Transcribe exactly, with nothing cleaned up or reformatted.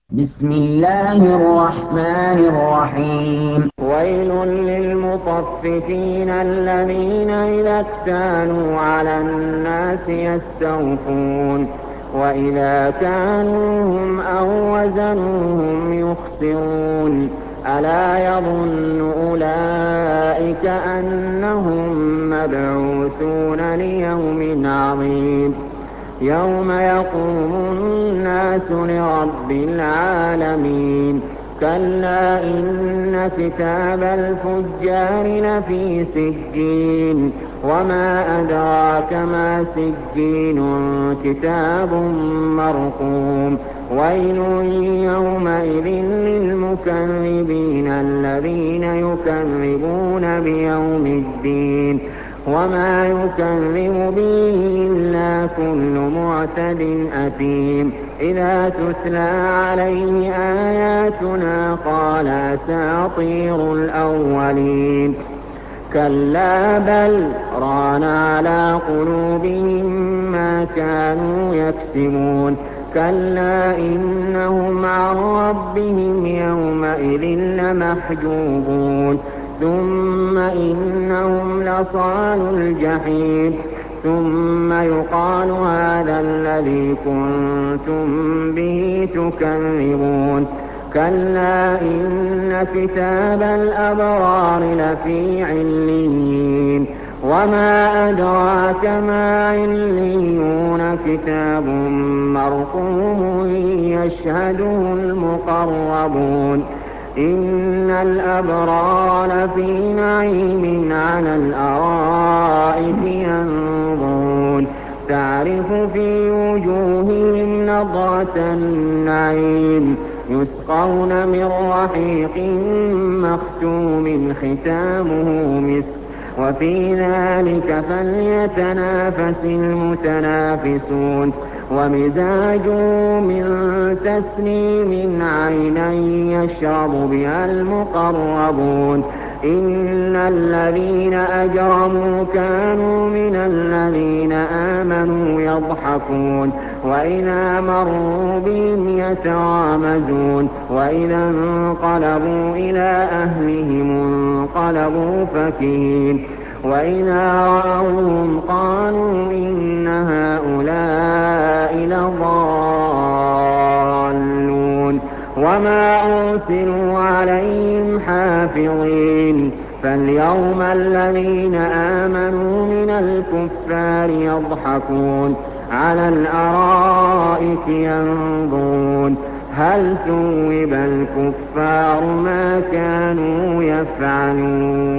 بسم الله الرحمن الرحيم ويل للمطففين الذين إذا اكتالوا على الناس يستوفون وإذا كانوهم أو وزنوهم يخسرون ألا يظن أولئك أنهم مبعوثون ليوم عظيم يوم يقوم الناس لرب العالمين كلا إن كتاب الفجار لفي سجين وما أدراك ما سجين كتاب مرقوم ويل يومئذ للمكذبين الذين يكذبون بيوم الدين وما يكذب به إلا كل معتد أثيم إذا تتلى عليه آياتنا قال أساطير الأولين كلا بل ران على قلوبهم ما كانوا يكسبون كلا إنهم عن ربهم يومئذ لمحجوبون ثم إنهم لصالوا الجحيم ثم يقال هذا الذي كنتم به تكذبون كلا إن كتاب الأبرار لفي عليين وما أدراك ما عليون كتاب مرقوم يشهده المقربون إن الأبرار لفي نعيم على الأرائك ينظرون تعرف في وجوههم نضرة النعيم يسقون من رحيق مختوم ختامه مسك وفي ذلك فليتنافس المتنافسون ومزاجه من تسنيم عينا يشرب بها المقربون إن الذين أجرموا كانوا من الذين آمنوا يضحكون وإذا مروا بهم يتغامزون وإذا انقلبوا إلى أهلهم انقلبوا فكهين وإذا رأوهم قالوا إن هؤلاء لضالون وما أرسلوا عليهم حافظين فاليوم الذين آمنوا من الكفار يضحكون على الأرائك ينظرون هل ثوب الكفار ما كانوا يفعلون